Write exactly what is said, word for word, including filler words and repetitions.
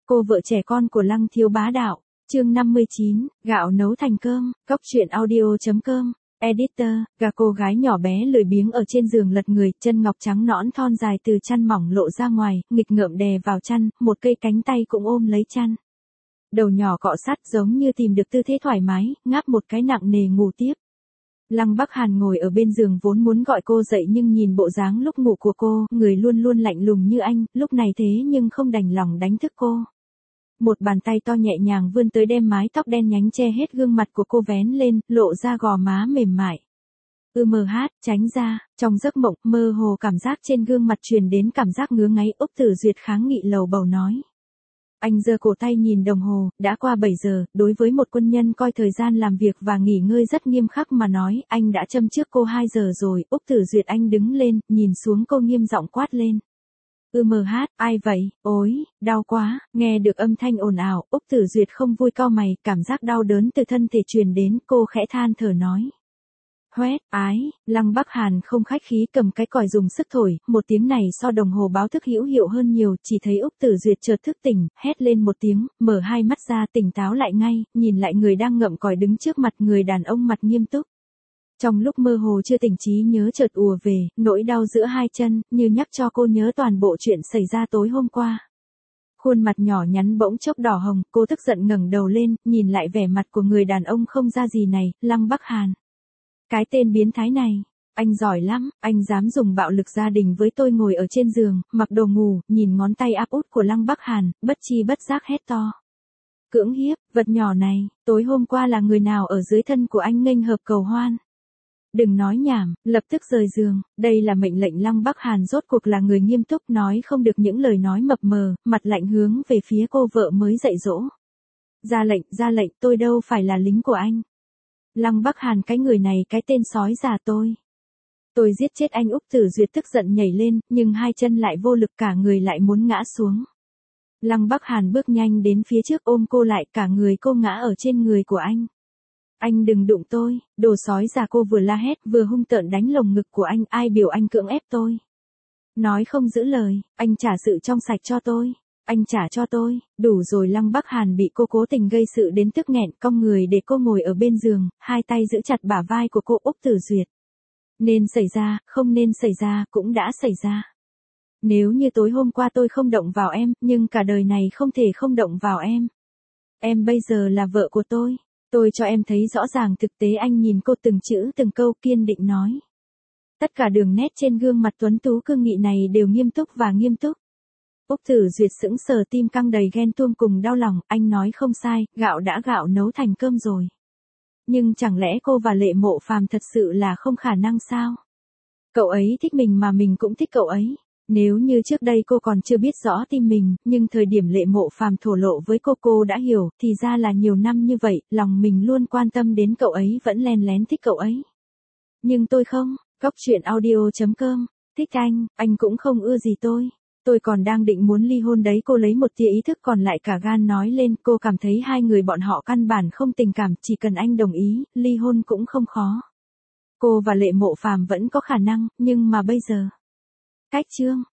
cô vợ trẻ con của Lăng Thiếu Bá Đạo. Chương năm mươi chín, gạo nấu thành cơm, cóc truyện audio chấm com. Editor, gà cô gái nhỏ bé lười biếng ở trên giường lật người, chân ngọc trắng nõn thon dài từ chăn mỏng lộ ra ngoài, nghịch ngợm đè vào chăn, một cây cánh tay cũng ôm lấy chăn. Đầu nhỏ cọ sát giống như tìm được tư thế thoải mái, ngáp một cái nặng nề ngủ tiếp. Lăng Bắc Hàn ngồi ở bên giường vốn muốn gọi cô dậy nhưng nhìn bộ dáng lúc ngủ của cô, người luôn luôn lạnh lùng như anh, lúc này thế nhưng không đành lòng đánh thức cô. Một bàn tay to nhẹ nhàng vươn tới đem mái tóc đen nhánh che hết gương mặt của cô vén lên, lộ ra gò má mềm mại. Ư mờ hát, tránh ra, trong giấc mộng, mơ hồ cảm giác trên gương mặt truyền đến cảm giác ngứa ngáy. Úc Tử Duyệt kháng nghị lầu bầu nói. Anh giơ cổ tay nhìn đồng hồ, đã qua bảy giờ, đối với một quân nhân coi thời gian làm việc và nghỉ ngơi rất nghiêm khắc mà nói, anh đã châm trước cô hai giờ rồi. Úc Tử Duyệt anh đứng lên, nhìn xuống cô nghiêm giọng quát lên. Ư mờ hát, ai vậy, ối, đau quá, nghe được âm thanh ồn ào, Úc Tử Duyệt không vui cau mày, cảm giác đau đớn từ thân thể truyền đến, cô khẽ than thở nói. Hoét, ái, Lăng Bắc Hàn không khách khí cầm cái còi dùng sức thổi, một tiếng này so đồng hồ báo thức hữu hiệu hơn nhiều, chỉ thấy Úc Tử Duyệt chợt thức tỉnh, hét lên một tiếng, mở hai mắt ra tỉnh táo lại ngay, nhìn lại người đang ngậm còi đứng trước mặt, người đàn ông mặt nghiêm túc. Trong lúc mơ hồ chưa tỉnh trí nhớ chợt ùa về, nỗi đau giữa hai chân, như nhắc cho cô nhớ toàn bộ chuyện xảy ra tối hôm qua. Khuôn mặt nhỏ nhắn bỗng chốc đỏ hồng, cô tức giận ngẩng đầu lên, nhìn lại vẻ mặt của người đàn ông không ra gì này, Lăng Bắc Hàn. Cái tên biến thái này, anh giỏi lắm, anh dám dùng bạo lực gia đình với tôi. Ngồi ở trên giường, mặc đồ ngủ, nhìn ngón tay áp út của Lăng Bắc Hàn, bất chi bất giác hét to. Cưỡng hiếp, vật nhỏ này, tối hôm qua là người nào ở dưới thân của anh nghênh hợp cầu hoan? Đừng nói nhảm, lập tức rời giường, đây là mệnh lệnh. Lăng Bắc Hàn rốt cuộc là người nghiêm túc, nói không được những lời nói mập mờ, mặt lạnh hướng về phía cô vợ mới dạy dỗ. Ra lệnh, ra lệnh, tôi đâu phải là lính của anh. Lăng Bắc Hàn, cái người này, cái tên sói già tôi. Tôi giết chết anh. Úc Tử Duyệt tức giận nhảy lên, nhưng hai chân lại vô lực, cả người lại muốn ngã xuống. Lăng Bắc Hàn bước nhanh đến phía trước ôm cô lại, cả người cô ngã ở trên người của anh. Anh đừng đụng tôi, đồ sói già, cô vừa la hét vừa hung tợn đánh lồng ngực của anh. Ai biểu anh cưỡng ép tôi? Nói không giữ lời, anh trả sự trong sạch cho tôi. Anh trả cho tôi, đủ rồi. Lăng Bắc Hàn bị cô cố tình gây sự đến tức nghẹn, cong người để cô ngồi ở bên giường, hai tay giữ chặt bả vai của cô. Úc Tử Duyệt. Nên xảy ra, không nên xảy ra, cũng đã xảy ra. Nếu như tối hôm qua tôi không động vào em, nhưng cả đời này không thể không động vào em. Em bây giờ là vợ của tôi. Tôi cho em thấy rõ ràng thực tế. Anh nhìn cô từng chữ từng câu, kiên định nói. Tất cả đường nét trên gương mặt tuấn tú cương nghị này đều nghiêm túc và nghiêm túc. Úc Tử Duyệt sững sờ, tim căng đầy ghen tuông cùng đau lòng. Anh nói không sai, gạo đã gạo nấu thành cơm rồi. Nhưng chẳng lẽ cô và Lệ Mộ Phàm thật sự là không khả năng sao? Cậu ấy thích mình mà mình cũng thích cậu ấy. Nếu như trước đây cô còn chưa biết rõ tim mình, nhưng thời điểm Lệ Mộ Phàm thổ lộ với cô, cô đã hiểu, thì ra là nhiều năm như vậy, lòng mình luôn quan tâm đến cậu ấy, vẫn len lén thích cậu ấy. Nhưng tôi không. Cóc truyện audio chấm com. Thích anh, anh cũng không ưa gì tôi. Tôi còn đang định muốn ly hôn đấy. Cô lấy một tia ý thức còn lại cả gan nói lên. Cô cảm thấy hai người bọn họ căn bản không tình cảm, chỉ cần anh đồng ý, ly hôn cũng không khó. Cô và Lệ Mộ Phàm vẫn có khả năng, nhưng mà bây giờ. Cách chương.